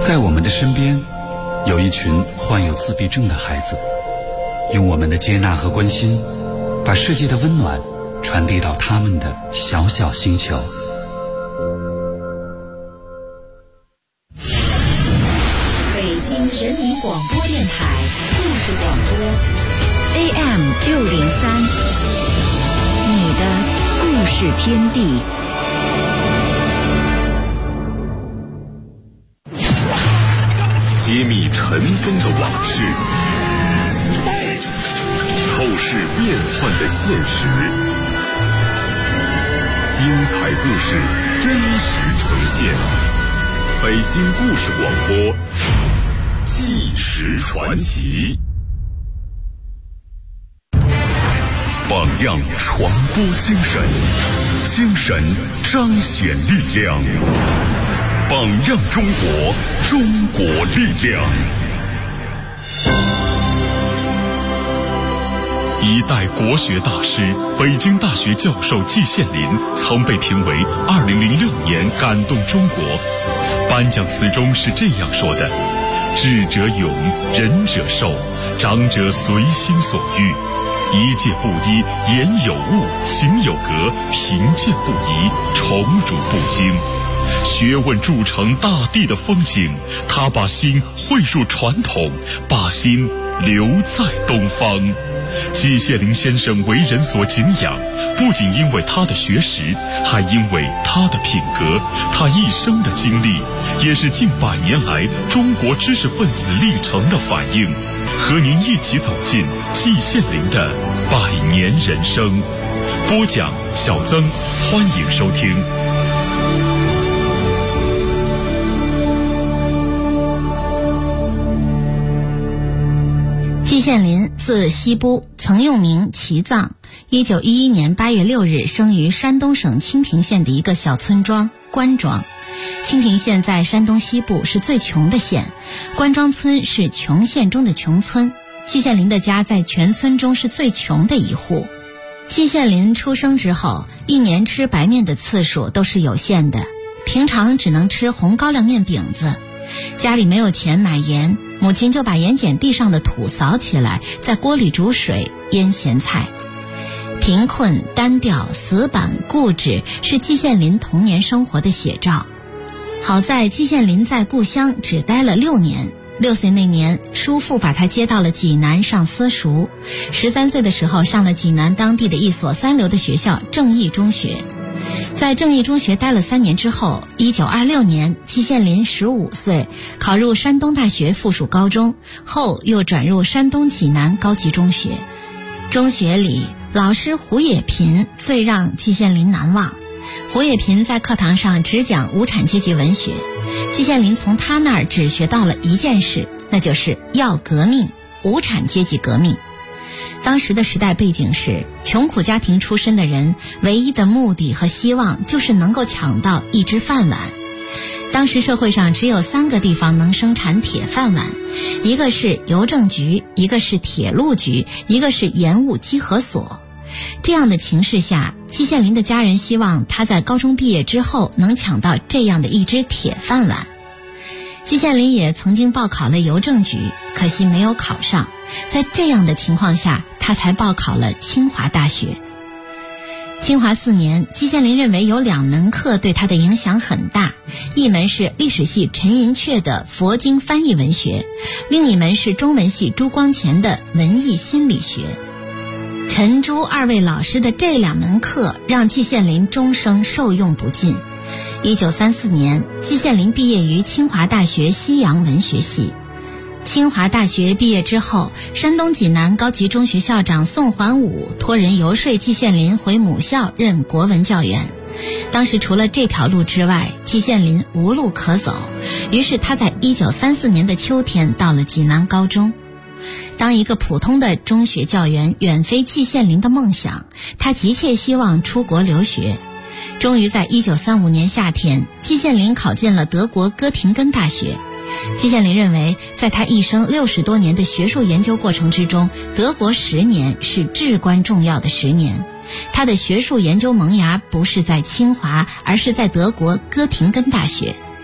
在我们的身边，有一群患有自闭症的孩子，用我们的接纳和关心，把世界的温暖传递到他们的小小星球。 北京人民广播电台故事广播 AM603， 你的故事天地。 揭秘尘封的往事，透视变幻的现实，精彩故事真实呈现。北京故事广播，纪实传奇。榜样传播精神，精神彰显力量。榜样中国，中国力量。一代国学大师、北京大学教授季羡林曾被评为2006年感动中国。颁奖词中是这样说的：智者勇，仁者寿，长者随心所欲，一戒不依，言有物，行有格，贫贱不移，宠辱不惊。学问铸成大地的风景，他把心汇入传统，把心留在东方。季羡林先生为人所敬仰，不仅因为他的学识，还因为他的品格。他一生的经历，也是近100年来中国知识分子历程的反映。和您一起走进季羡林的100年人生。播讲小曾，欢迎收听。 季羡林字希波，曾用名齐藏。1911年8月6日生于山东省清平县的一个小村庄关庄。清平县在山东西部，是最穷的县，关庄村是穷县中的穷村。季羡林的家在全村中是最穷的一户。季羡林出生之后，一年吃白面的次数都是有限的，平常只能吃红高粱面饼子。家里没有钱买盐，母亲就把盐碱地上的土扫起来，在锅里煮水腌咸菜。贫困、单调、死板、固执，是季羡林童年生活的写照。好在季羡林在故乡只待了6年，6岁那年，叔父把他接到了济南上私塾。13岁的时候，上了济南当地的一所3流的学校正义中学。在正义中学待了3年之后，1926年，季羡林15岁，考入山东大学附属高中，后又转入山东济南高级中学。中学里，老师胡也频最让季羡林难忘。胡也频在课堂上只讲无产阶级文学，季羡林从他那儿只学到了一件事，那就是要革命，无产阶级革命。当时的时代背景是，穷苦家庭出身的人唯一的目的和希望就是能够抢到一只饭碗。当时社会上只有3个地方能生产铁饭碗，一个是邮政局，一个是铁路局，一个是盐务稽核所。这样的情势下，季羡林的家人希望他在高中毕业之后能抢到这样的一只铁饭碗。季羡林也曾经报考了邮政局，可惜没有考上。在这样的情况下，他才报考了清华大学。清华4年，季羡林认为有2门课对他的影响很大，一门是历史系陈寅恪的佛经翻译文学，另一门是中文系朱光潜的文艺心理学。陈朱2位老师的这2门课让季羡林终生受用不尽。1934年，季羡林毕业于清华大学西洋文学系。清华大学毕业之后，山东济南高级中学校长宋桓武托人游说季羡林回母校任国文教员。当时除了这条路之外，季羡林无路可走，于是他在1934年的秋天到了济南高中。当一个普通的中学教员远非季羡林的梦想，他急切希望出国留学。终于在1935年夏天，季羡林考进了德国哥廷根大学。季羡林认为，在他一生60多年的学术研究过程之中，德国10年是至关重要的10年。他的学术研究萌芽不是在清华，而是在德国哥廷根大学。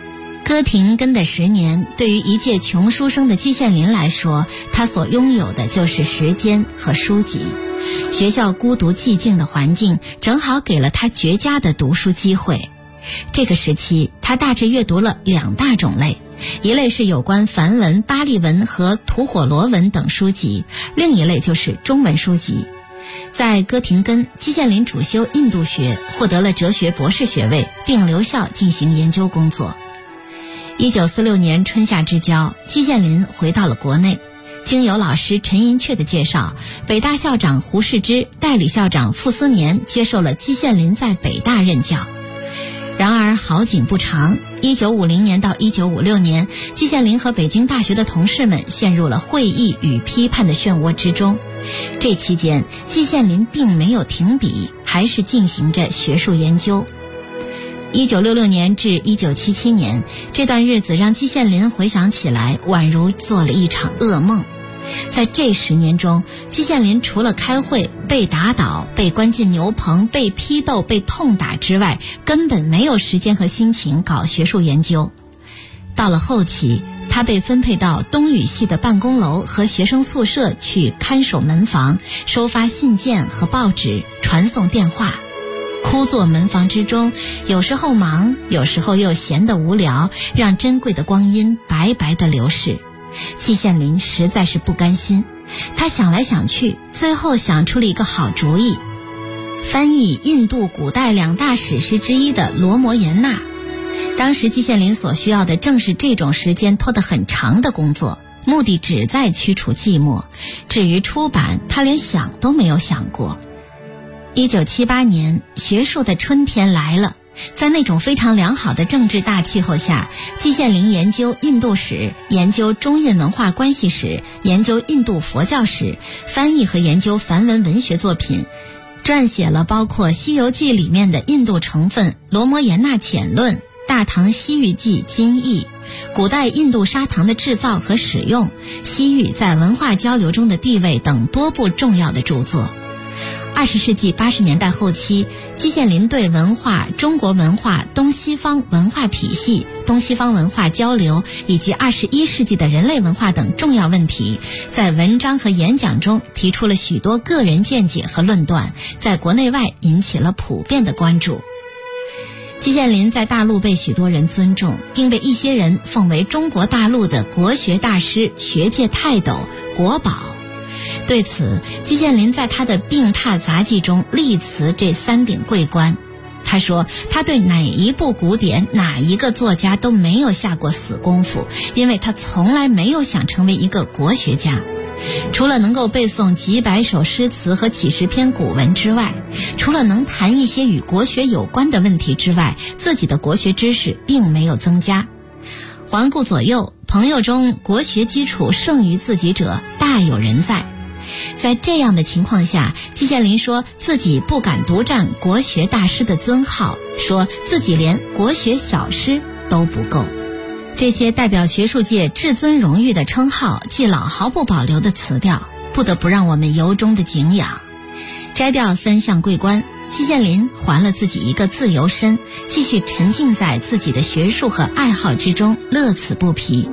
哥廷根的10年，对于一介穷书生的季羡林来说，他所拥有的就是时间和书籍。学校孤独寂静的环境，正好给了他绝佳的读书机会。这个时期，他大致阅读了2大种类，一类是有关梵文、巴利文和吐火罗文等书籍，另一类就是中文书籍。在哥廷根，季羡林主修印度学，获得了哲学博士学位，并留校进行研究工作。1946年春夏之交，季羡林回到了国内。经由老师陈寅恪的介绍，北大校长胡适之、代理校长傅斯年接受了季羡林在北大任教。然而好景不长，1950年到1956年，季羡林和北京大学的同事们陷入了会议与批判的漩涡之中。这期间，季羡林并没有停笔，还是进行着学术研究。1966年至1977年，这段日子让季羡林回想起来，宛如做了一场噩梦。在这10年中，季羡林除了开会、被打倒、被关进牛棚、被批斗、被痛打之外，根本没有时间和心情搞学术研究。到了后期，他被分配到东语系的办公楼和学生宿舍去看守门房，收发信件和报纸，传送电话。枯坐门房之中，有时候忙，有时候又闲得无聊，让珍贵的光阴白白地流逝。季羡林实在是不甘心，他想来想去，最后想出了一个好主意，翻译印度古代2大史诗之一的《罗摩衍那》。当时季羡林所需要的正是这种时间拖得很长的工作，目的只在驱除寂寞。至于出版，他连想都没有想过。1978年，学术的春天来了。在那种非常良好的政治大气候下，季羡林研究印度史，研究中印文化关系史，研究印度佛教史，翻译和研究梵文文学作品，撰写了包括《西游记》里面的印度成分、《罗摩衍那浅论》、《大唐西域记》金译、古代印度砂糖的制造和使用、西域在文化交流中的地位等多部重要的著作。20世纪80年代后期，季羡林对文化、中国文化、东西方文化体系、东西方文化交流以及21世纪的人类文化等重要问题，在文章和演讲中提出了许多个人见解和论断，在国内外引起了普遍的关注。季羡林在大陆被许多人尊重，并被一些人奉为中国大陆的国学大师、学界泰斗、国宝。对此，季羡林在他的病榻杂记中力辞这3顶桂冠。他说，他对哪一部古典、哪一个作家都没有下过死功夫，因为他从来没有想成为一个国学家。除了能够背诵几百首诗词和几十篇古文之外，除了能谈一些与国学有关的问题之外，自己的国学知识并没有增加。环顾左右，朋友中国学基础胜于自己者大有人在。在这样的情况下，季羡林说自己不敢独占国学大师的尊号，说自己连国学小师都不够。这些代表学术界至尊荣誉的称号，季老毫不保留地辞掉，不得不让我们由衷的敬仰。摘掉3项桂冠，季羡林还了自己一个自由身，继续沉浸在自己的学术和爱好之中，乐此不疲。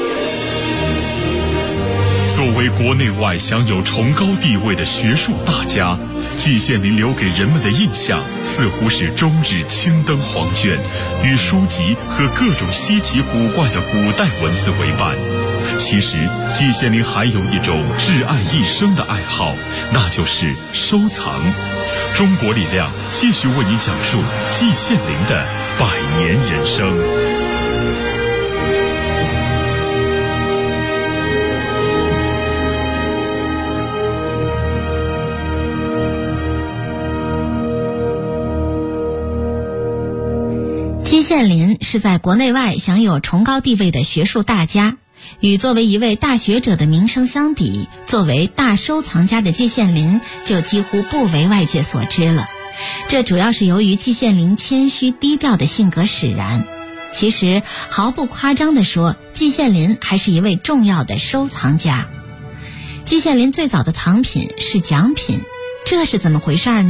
作为国内外享有崇高地位的学术大家，季羡林留给人们的印象似乎是终日青灯黄卷，与书籍和各种稀奇古怪的古代文字为伴。其实，季羡林还有一种挚爱一生的爱好，那就是收藏。中国力量继续为你讲述季羡林的100年人生。 季羡林是在国内外享有崇高地位的学术大家，与作为一位大学者的名声相比，作为大收藏家的季羡林就几乎不为外界所知了。这主要是由于季羡林谦虚低调的性格使然。其实毫不夸张地说，季羡林还是一位重要的收藏家。季羡林最早的藏品是奖品，这是怎么回事呢？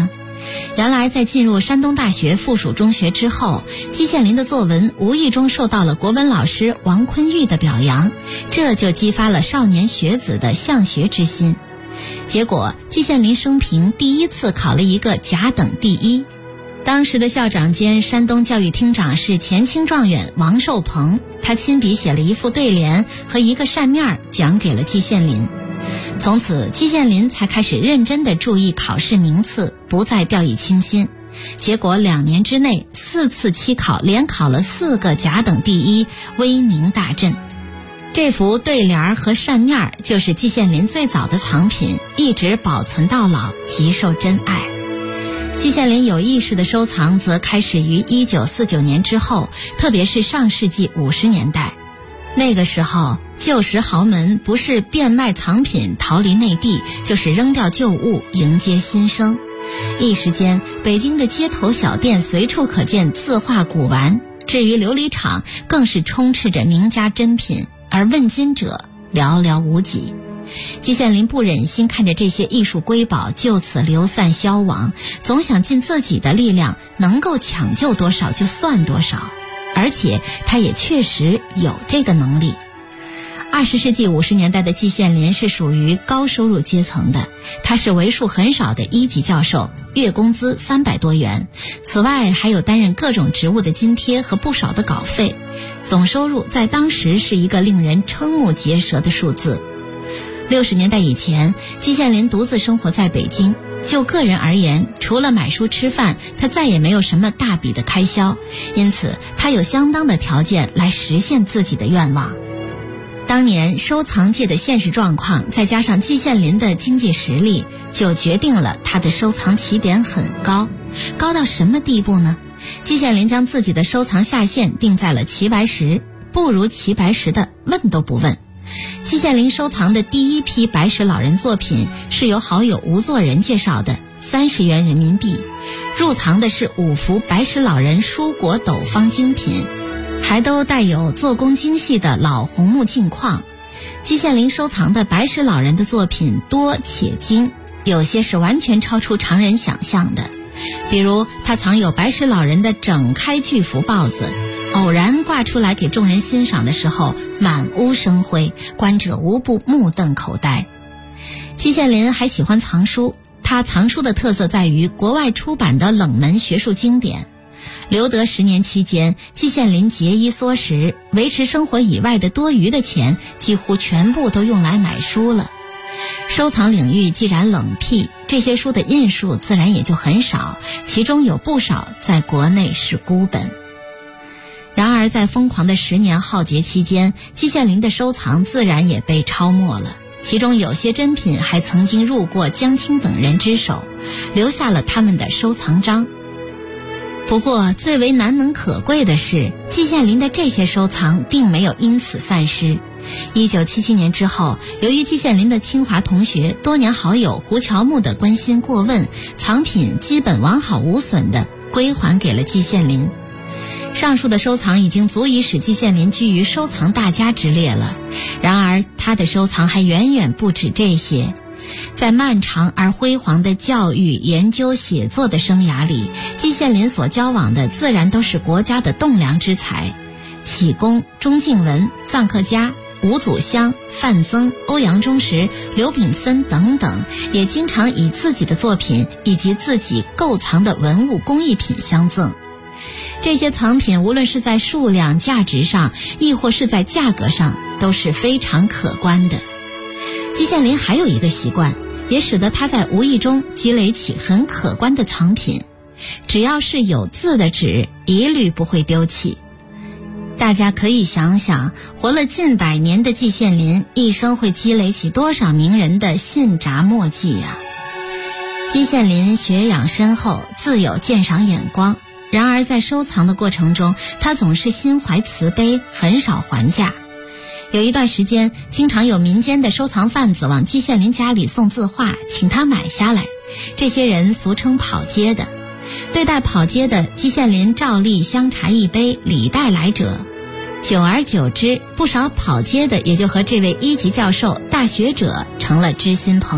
原来在进入山东大学附属中学之后，季羡林的作文无意中受到了国文老师王坤玉的表扬，这就激发了少年学子的向学之心。结果季羡林生平第一次考了一个甲等第一。当时的校长兼山东教育厅长是前清状元王寿鹏，他亲笔写了一副对联和一个扇面讲给了季羡林。从此季羡林才开始认真地注意考试名次，不再掉以轻心。结果2年之内4次期考连考了4个甲等第一，威名大振。这幅对联和扇面就是季羡林最早的藏品，一直保存到老，极受珍爱。季羡林有意识的收藏则开始于1949年之后，特别是上世纪50年代。那个时候旧时豪门不是变卖藏品逃离内地，就是扔掉旧物迎接新生。一时间北京的街头小店随处可见字画古玩，至于琉璃厂更是充斥着名家珍品，而问津者寥寥无几。季羡林不忍心看着这些艺术瑰宝就此流散消亡，总想尽自己的力量，能够抢救多少就算多少，而且他也确实有这个能力。20世纪50年代的季羡林是属于高收入阶层的，他是为数很少的1级教授，月工资300多元，此外还有担任各种职务的津贴和不少的稿费，总收入在当时是一个令人瞠目结舌的数字。60年代以前，季羡林独自生活在北京，就个人而言，除了买书吃饭，他再也没有什么大笔的开销，因此他有相当的条件来实现自己的愿望。当年收藏界的现实状况，再加上季羡林的经济实力，就决定了他的收藏起点很高。高到什么地步呢？季羡林将自己的收藏下限定在了齐白石，不如齐白石的问都不问。季羡林收藏的第一批白石老人作品是由好友吴作人介绍的，30元人民币，入藏的是5幅白石老人蔬果斗方精品，还都带有做工精细的老红木镜框。季羡林收藏的白石老人的作品多且精，有些是完全超出常人想象的。比如他藏有白石老人的整开巨幅豹子，偶然挂出来给众人欣赏的时候，满屋生辉，观者无不目瞪口呆。季羡林还喜欢藏书，他藏书的特色在于国外出版的冷门学术经典。留德10年期间，季羡林节衣缩食，维持生活以外的多余的钱几乎全部都用来买书了。收藏领域既然冷僻，这些书的印数自然也就很少，其中有不少在国内是孤本。然而在疯狂的10年浩劫期间，季羡林的收藏自然也被抄没了，其中有些珍品还曾经入过江青等人之手，留下了他们的收藏章。不过最为难能可贵的是，季羡林的这些收藏并没有因此散失。1977年之后，由于季羡林的清华同学、多年好友胡乔木的关心过问，藏品基本完好无损地归还给了季羡林。上述的收藏已经足以使季羡林居于收藏大家之列了，然而他的收藏还远远不止这些。在漫长而辉煌的教育、研究、写作的生涯里，季羡林所交往的自然都是国家的栋梁之才，启功、钟敬文、臧克家、吴祖湘、范曾、欧阳中石、刘秉森等等，也经常以自己的作品以及自己购藏的文物工艺品相赠。这些藏品无论是在数量、价值上，亦或是在价格上，都是非常可观的。季羡林还有一个习惯，也使得他在无意中积累起很可观的藏品，只要是有字的纸，一律不会丢弃。大家可以想想，活了近100年的季羡林，一生会积累起多少名人的信札墨迹呀？季羡林学养深厚，自有鉴赏眼光，然而在收藏的过程中，他总是心怀慈悲，很少还价。有一段时间，经常有民间的收藏贩子往季羡林家里送字画，请他买下来，这些人俗称跑街的。对待跑街的，季羡林照例香茶一杯，礼待来者。久而久之，不少跑街的也就和这位1级教授、大学者成了知心朋友，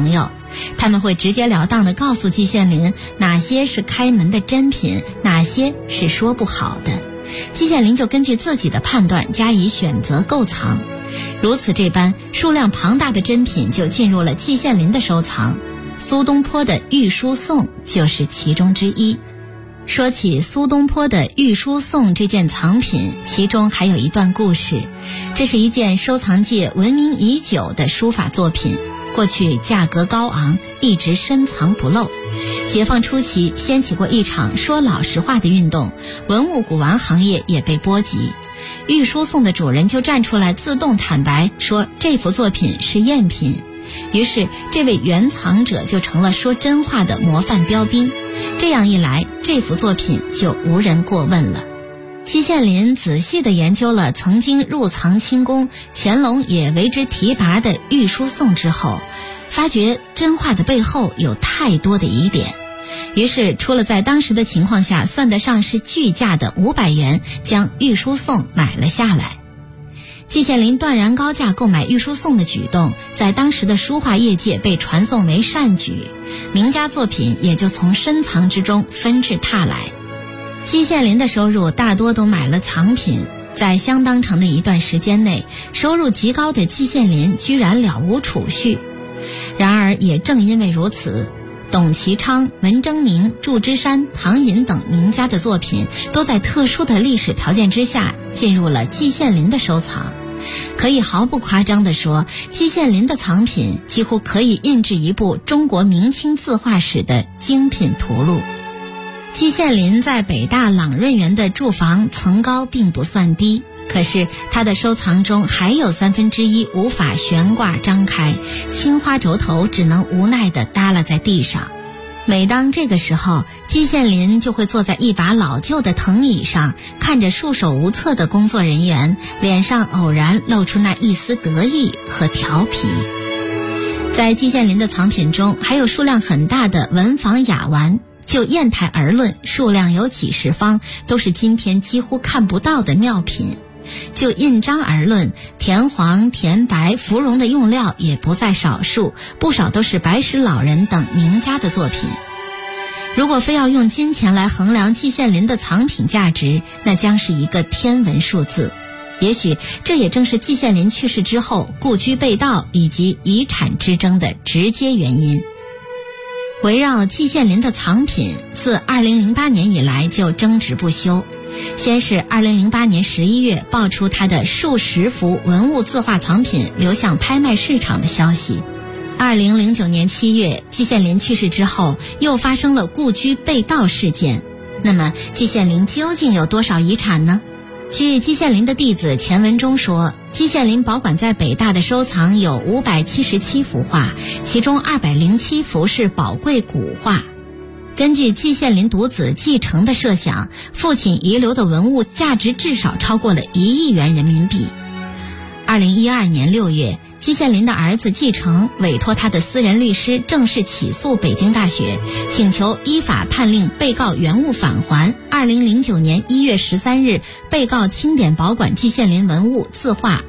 他们会直截了当地告诉季羡林哪些是开门的珍品，哪些是说不好的。季羡林就根据自己的判断加以选择购藏，如此这般，数量庞大的珍品就进入了季羡林的收藏。苏东坡的《玉书颂》就是其中之一。说起苏东坡的《玉书颂》这件藏品，其中还有一段故事。这是一件收藏界闻名已久的书法作品，过去价格高昂，一直深藏不露。解放初期掀起过一场说老实话的运动，文物古玩行业也被波及。玉书颂的主人就站出来自动坦白说这幅作品是赝品，于是这位原藏者就成了说真话的模范标兵。这样一来，这幅作品就无人过问了。季羡林仔细地研究了曾经入藏清宫，乾隆也为之提拔的《玉书颂》之后，发觉真话的背后有太多的疑点，于是出了在当时的情况下算得上是巨价的500元，将《玉书颂》买了下来。季羡林断然高价购买《玉书颂》的举动，在当时的书画业界被传颂为善举，名家作品也就从深藏之中纷至沓来。季羡林的收入大多都买了藏品，在相当长的一段时间内，收入极高的季羡林居然了无储蓄。然而也正因为如此，董其昌、文征明、祝枝山、唐寅等名家的作品都在特殊的历史条件之下进入了季羡林的收藏。可以毫不夸张地说，季羡林的藏品几乎可以印制一部中国明清字画史的精品图录。季羡林在北大朗润园的住房层高并不算低，可是他的收藏中还有1/3无法悬挂张开，青花轴头只能无奈地耷拉在地上。每当这个时候，季羡林就会坐在一把老旧的藤椅上，看着束手无策的工作人员，脸上偶然露出那一丝得意和调皮。在季羡林的藏品中，还有数量很大的文房雅玩，就砚台而论，数量有几十方，都是今天几乎看不到的妙品。就印章而论，田黄、田白、芙蓉的用料也不在少数，不少都是白石老人等名家的作品。如果非要用金钱来衡量季羡林的藏品价值，那将是一个天文数字。也许这也正是季羡林去世之后故居被盗以及遗产之争的直接原因。围绕季羡林的藏品，自2008年以来就争执不休。先是2008年11月爆出他的数十幅文物字画藏品流向拍卖市场的消息。2009年7月，季羡林去世之后，又发生了故居被盗事件。那么，季羡林究竟有多少遗产呢？据季羡林的弟子钱文忠说，季羡林保管在北大的收藏有577幅画，其中207幅是宝贵古画。根据季羡林独子季承的设想，父亲遗留的文物价值至少超过了1亿元人民币。2012年6月，季羡林的儿子季承委托他的私人律师正式起诉北京大学，请求依法判令被告原物返还。2009年1月13日，被告清点保管季羡林文物字画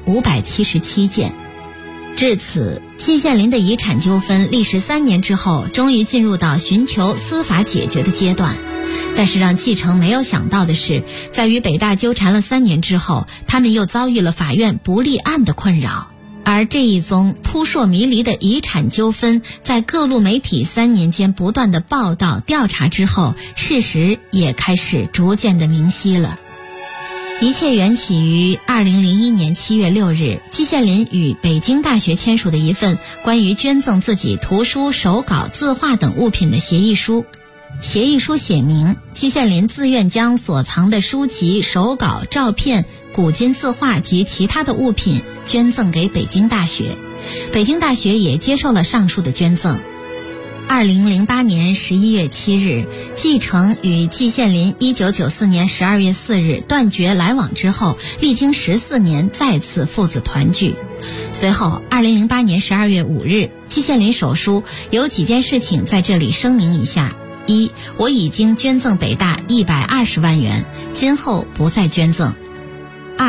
577件。至此，季羡林的遗产纠纷历时3年之后，终于进入到寻求司法解决的阶段。但是让季承没有想到的是，在与北大纠缠了3年之后，他们又遭遇了法院不立案的困扰。而这一宗扑朔迷离的遗产纠纷，在各路媒体3年间不断的报道调查之后，事实也开始逐渐的明晰了。一切缘起于2001年7月6日，季羡林与北京大学签署的一份关于捐赠自己图书、手稿、字画等物品的协议书。协议书写明，季羡林自愿将所藏的书籍、手稿、照片、古今字画及其他的物品捐赠给北京大学。北京大学也接受了上述的捐赠。2008年11月7日，季承与季羡林1994年12月4日断绝来往之后，历经14年再次父子团聚。随后2008年12月5日，季羡林手书有几件事情在这里声明一下：一，我已经捐赠北大120万元，今后不再捐赠。二，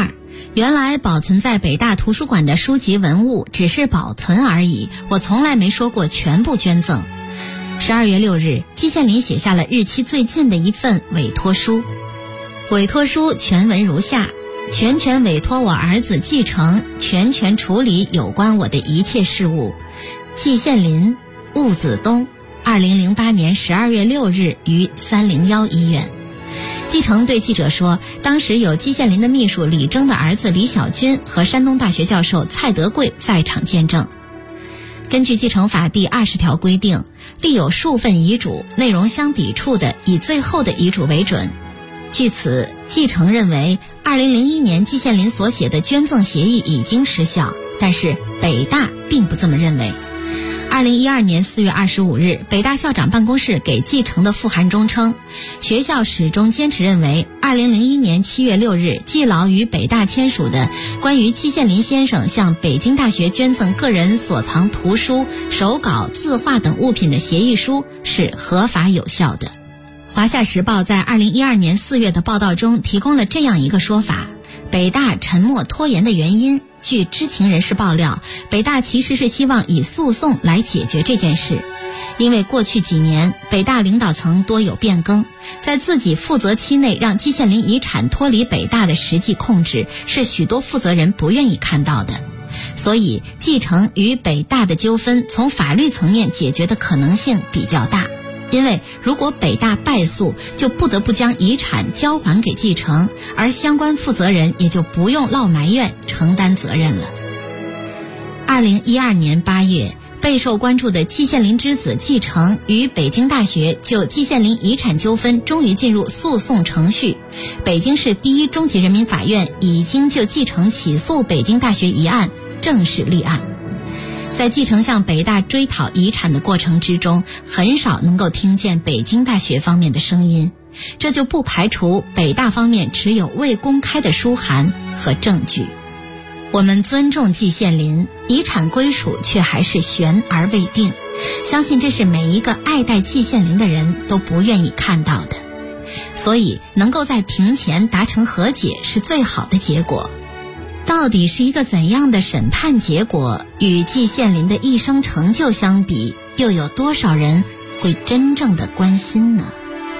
原来保存在北大图书馆的书籍文物只是保存而已，我从来没说过全部捐赠。12月6日，季羡林写下了日期最近的一份委托书。委托书全文如下：全权委托我儿子继承，全权处理有关我的一切事务。季羡林，兀子东，2008年12月6日于301医院。继承对记者说，当时有季羡林的秘书李征的儿子李小军和山东大学教授蔡德贵在场见证。根据继承法第20条规定，立有数份遗嘱，内容相抵触的，以最后的遗嘱为准。据此，继承认为2001年季羡林所写的捐赠协议已经失效，但是北大并不这么认为。2012年4月25日，北大校长办公室给继承的复函中称，学校始终坚持认为2001年7月6日季老与北大签署的关于季羡林先生向北京大学捐赠个人所藏图书、手稿、字画等物品的协议书是合法有效的。华夏时报在2012年4月的报道中提供了这样一个说法：北大沉默拖延的原因，据知情人士爆料，北大其实是希望以诉讼来解决这件事。因为过去几年北大领导层多有变更，在自己负责期内让季羡林遗产脱离北大的实际控制，是许多负责人不愿意看到的。所以继承与北大的纠纷从法律层面解决的可能性比较大。因为如果北大败诉，就不得不将遗产交还给继承，而相关负责人也就不用落埋怨承担责任了。2012年8月，备受关注的季羡林之子继承与北京大学就季羡林遗产纠纷终于进入诉讼程序。北京市第一中级人民法院已经就继承起诉北京大学一案正式立案。在继承向北大追讨遗产的过程之中，很少能够听见北京大学方面的声音，这就不排除北大方面持有未公开的书函和证据。我们尊重季羡林，遗产归属却还是悬而未定，相信这是每一个爱戴季羡林的人都不愿意看到的。所以能够在庭前达成和解是最好的结果。到底是一个怎样的审判结果，与季羡林的一生成就相比，又有多少人会真正的关心呢？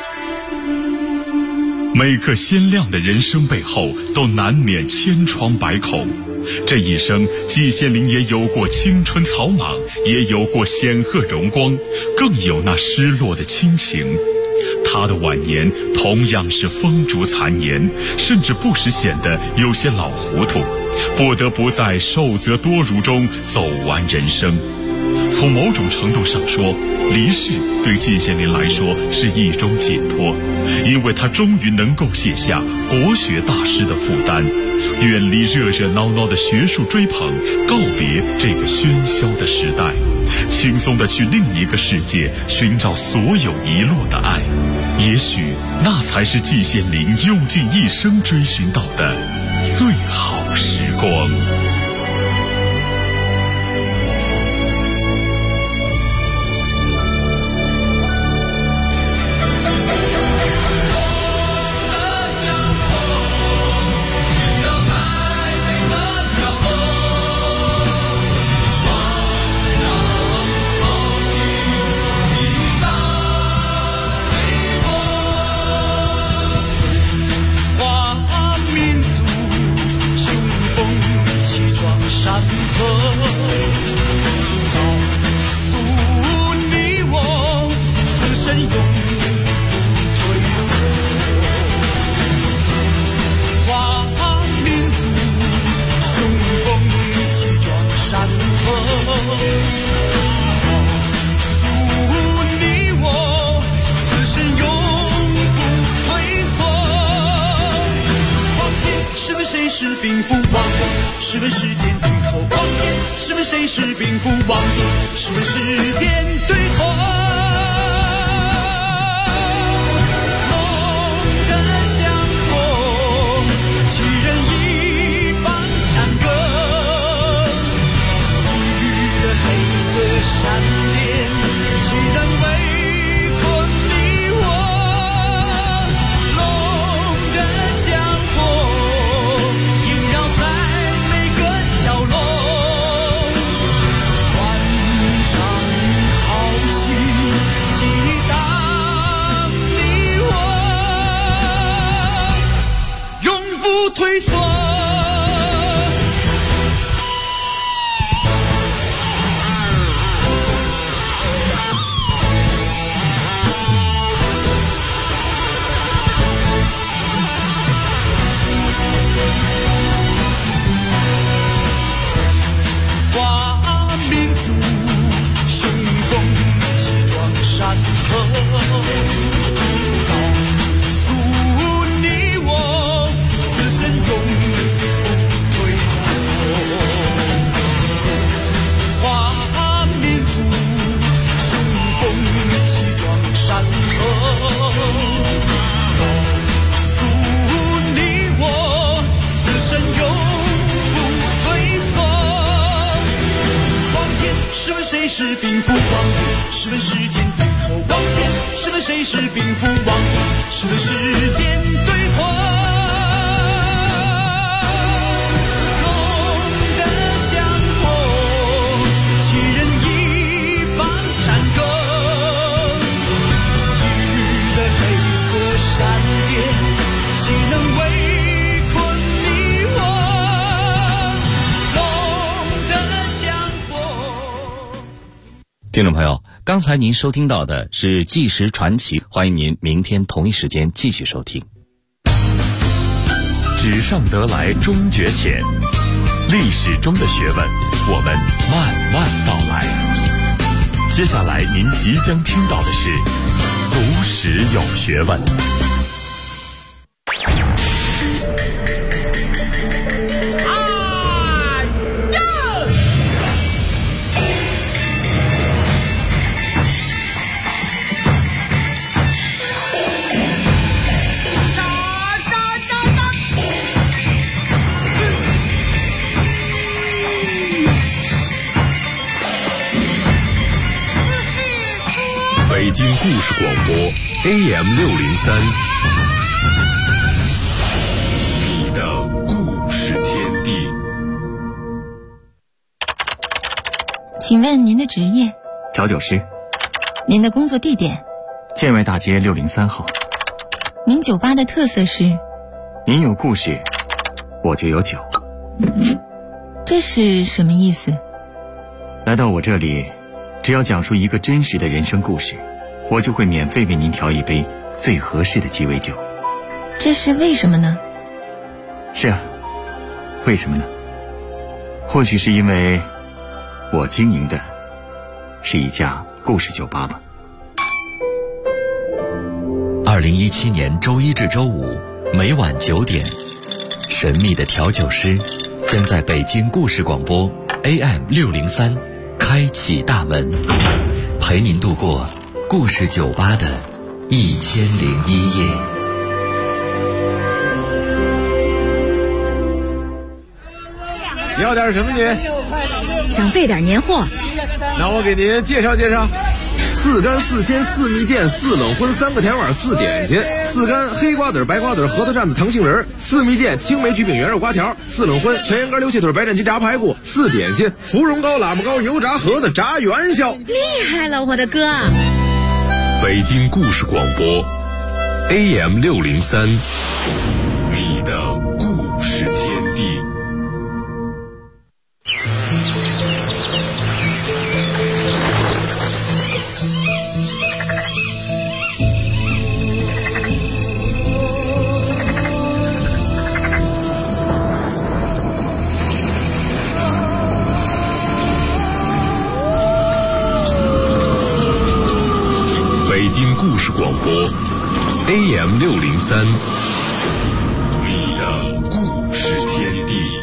每个鲜亮的人生背后都难免千疮百孔，这一生季羡林也有过青春草莽，也有过显赫荣光，更有那失落的亲情。他的晚年同样是风烛残年，甚至不时显得有些老糊涂，不得不在受则多辱中走完人生。从某种程度上说，离世对季羡林来说是一种解脱，因为他终于能够卸下国学大师的负担，远离热热闹闹的学术追捧，告别这个喧嚣的时代，轻松地去另一个世界寻找所有遗落的爱。也许那才是季羡林用尽一生追寻到的最好时光。 山河告诉你我，此生永不退缩。华民族雄风气壮山河，告诉你我，此生永不退缩。望见是为谁是禀赋，望是为世间对错，望见是为谁是禀赋，望是为世间对错。龙的香火，七人一帮唱歌，地狱的黑色闪电，岂能围困你我？龙的香火萦绕在华民族，雄风气壮山河，告诉你我，此生永不退缩。中华民族，雄风气壮山河，告诉你我，此生永不退缩。望天试问谁是禀赋？望天试问世间对错？望天试问谁是禀赋？望天试问世间对错？龙的香火，七人一棒战歌，雨的黑色闪电，岂能围困你我？龙的香火。 听众朋友，刚才您收听到的是《纪实传奇》，欢迎您明天同一时间继续收听。 纸上得来终觉浅，历史中的学问，我们慢慢道来。接下来您即将听到的是古史有学问。北京故事广播 AM603， 你的故事天地。 请问您的职业？ 调酒师。 您的工作地点？ 建外大街603号。 您酒吧的特色是？ 您有故事，我就有酒。 这是什么意思？ 来到我这里，只要讲述一个真实的人生故事，我就会免费为您调一杯最合适的鸡尾酒。 这是为什么呢？ 是啊，为什么呢？或许是因为我经营的是一家故事酒吧吧。 2017年周一至周五每晚9点，神秘的调酒师将在北京故事广播 AM603开启大门，陪您度过故事酒吧的1001夜。 你要点什么您？ 想备点年货。 那我给您介绍介绍。4干4鲜4蜜饯4冷荤3个甜碗4点心，4干黑瓜子白瓜子核桃蘸子糖杏仁，4蜜饯青梅曲饼圆肉瓜条，4冷荤全羊肝溜蟹腿白斩鸡炸排骨，4点心芙蓉糕喇嘛糕油炸盒子炸元宵。 厉害了，我的哥！ 北京故事广播 AM603， 你的故事天地。北京故事广播 AM603， 你的故事天地。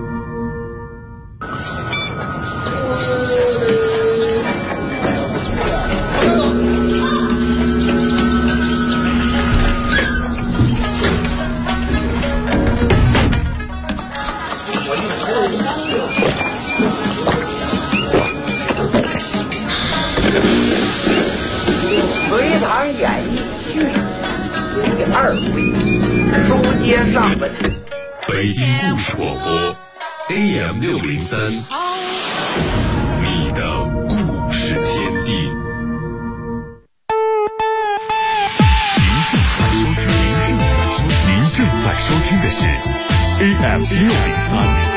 隋唐演义续第2回，书接上文。 北京故事广播 AM603， 你的故事天地。您正在收听的是 AM603。